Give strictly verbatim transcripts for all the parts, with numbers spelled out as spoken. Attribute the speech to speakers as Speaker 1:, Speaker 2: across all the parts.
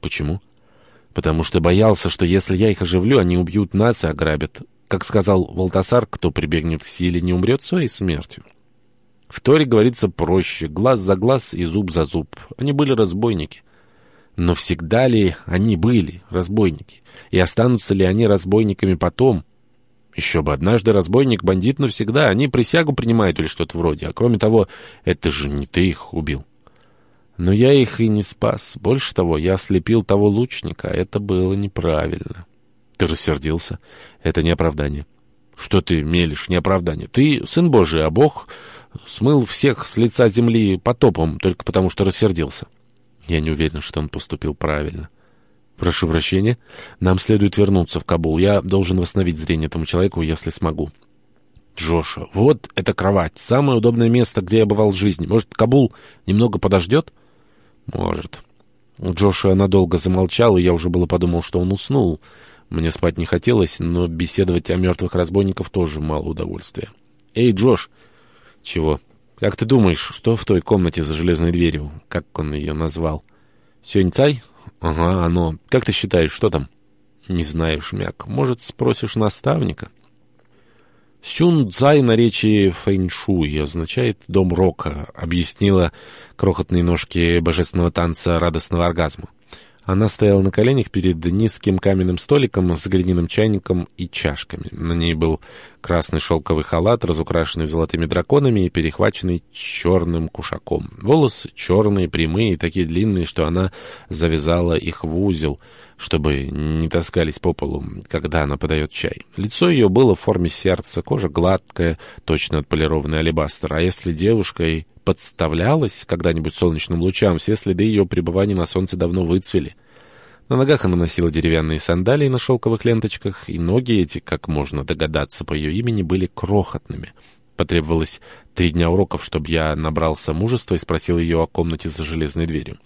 Speaker 1: Почему? Потому что боялся, что если я их оживлю, они убьют нас и ограбят. Как сказал Валтасар, кто прибегнет к силе, не умрет своей смертью. В Торе говорится проще: глаз за глаз и зуб за зуб. Они были разбойники. Но всегда ли они были разбойники? И останутся ли они разбойниками потом? Еще бы, однажды разбойник, бандит навсегда. Они присягу принимают или что-то вроде. А кроме того, это же не ты их убил. Но я их и не спас. Больше того, я ослепил того лучника. Это было неправильно. Ты рассердился. Это не оправдание. Что ты мелешь, не оправдание? Ты сын Божий, а Бог смыл всех с лица земли потопом, только потому что рассердился. Я не уверен, что он поступил правильно. Прошу прощения. Нам следует вернуться в Кабул. Я должен восстановить зрение этому человеку, если смогу. Джоша, вот эта кровать. Самое удобное место, где я бывал в жизни. Может, Кабул немного подождет? Может. Джоша надолго замолчал, и я уже было подумал, что он уснул. Мне спать не хотелось, но беседовать о мертвых разбойниках тоже мало удовольствия. Эй, Джош! Чего? Как ты думаешь, что в той комнате за железной дверью? Как он ее назвал? Сёнь-цай? Ага, оно. Как ты считаешь, что там? Не знаю, Шмяк. Может, спросишь наставника? Сюн-цай наречии фэншуй означает «дом рока», объяснила крохотные ножки божественного танца радостного оргазма. Она стояла на коленях перед низким каменным столиком с глиняным чайником и чашками. На ней был красный шелковый халат, разукрашенный золотыми драконами и перехваченный черным кушаком. Волосы черные, прямые, такие длинные, что она завязала их в узел, чтобы не таскались по полу, когда она подает чай. Лицо ее было в форме сердца, кожа гладкая, точно отполированный алебастр. А если девушка и подставлялась когда-нибудь солнечным лучам, все следы ее пребывания на солнце давно выцвели. На ногах она носила деревянные сандалии на шелковых ленточках, и ноги эти, как можно догадаться по ее имени, были крохотными. Потребовалось три дня уроков, чтобы я набрался мужества и спросил ее о комнате за железной дверью.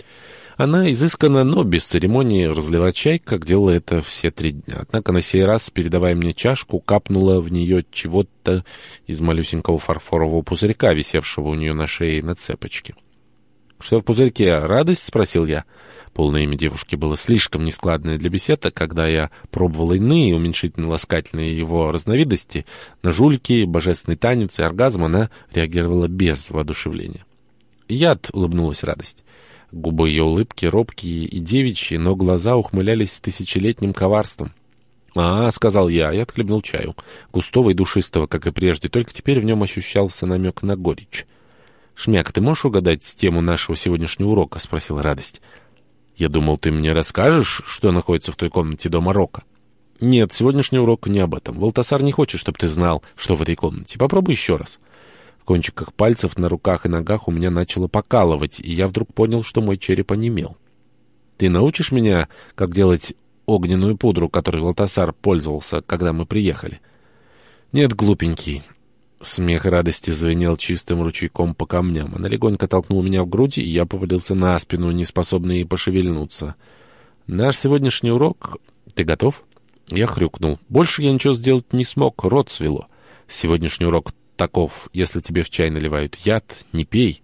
Speaker 1: Она изысканно, но без церемонии разлила чай, как делала это все три дня. Однако на сей раз, передавая мне чашку, капнула в нее чего-то из малюсенького фарфорового пузырька, висевшего у нее на шее на цепочке. «Что в пузырьке? Радость?» — спросил я. Полное имя девушки было слишком нескладное для бесед, а когда я пробовал иные уменьшительно-ласкательные его разновидности, на жульки, божественный танец и оргазм, она реагировала без воодушевления. «Яд», — улыбнулась Радость. Губы ее улыбки робкие и девичьи, но глаза ухмылялись тысячелетним коварством. «А, — сказал я, — и отхлебнул чаю. Густого и душистого, как и прежде, только теперь в нем ощущался намек на горечь. «Шмяк, ты можешь угадать тему нашего сегодняшнего урока?» — спросила Радость. «Я думал, ты мне расскажешь, что находится в той комнате дома Рока». «Нет, сегодняшний урок не об этом. Валтасар не хочет, чтобы ты знал, что в этой комнате. Попробуй еще раз». В кончиках пальцев на руках и ногах у меня начало покалывать, и я вдруг понял, что мой череп онемел. «Ты научишь меня, как делать огненную пудру, которой Валтасар пользовался, когда мы приехали?» «Нет, глупенький». Смех и радости звенел чистым ручейком по камням. Она легонько толкнула меня в грудь, и я повалился на спину, не способный пошевельнуться. «Наш сегодняшний урок... Ты готов?» Я хрюкнул. Больше я ничего сделать не смог, рот свело. Сегодняшний урок таков: если тебе в чай наливают яд, не пей.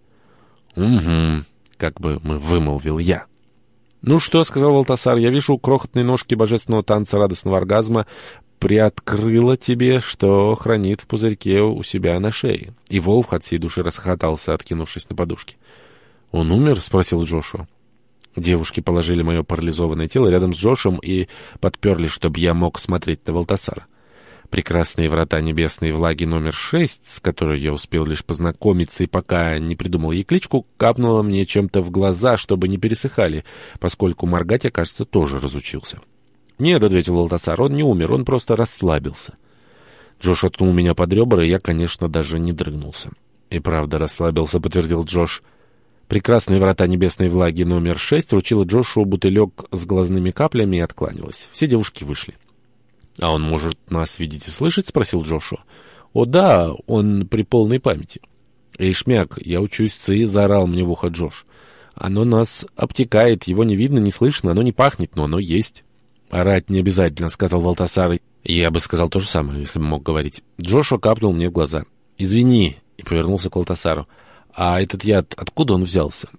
Speaker 1: «Угу», — как бы мы вымолвил я. «Ну что?» — сказал Валтасар. «Я вижу, крохотные ножки божественного танца радостного оргазма приоткрыла тебе, что хранит в пузырьке у себя на шее». И Волф от всей души расхохотался, откинувшись на подушке. «Он умер?» — спросил Джошуа. Девушки положили мое парализованное тело рядом с Джошем и подперли, чтобы я мог смотреть на Валтасара. Прекрасные врата небесной влаги номер шесть, с которой я успел лишь познакомиться и пока не придумал ей кличку, капнула мне чем-то в глаза, чтобы не пересыхали, поскольку моргать я, кажется, тоже разучился. «Нет», — ответил Валтасар, — «он не умер, он просто расслабился». Джош откнул меня под ребра, и я, конечно, даже не дрыгнулся. «И правда расслабился», — подтвердил Джош. Прекрасные врата небесной влаги номер шесть вручила Джошу бутылек с глазными каплями и откланялась. Все девушки вышли. «А он может нас видеть и слышать?» — спросил Джошуа. «О да, он при полной памяти». «Эй, Шмяк, я учусь ци», — заорал мне в ухо Джош. «Оно нас обтекает, его не видно, не слышно, оно не пахнет, но оно есть». «Орать не обязательно», — сказал Валтасар. Я бы сказал то же самое, если бы мог говорить. Джошуа капнул мне в глаза. «Извини», — и повернулся к Валтасару. «А этот яд, откуда он взялся?»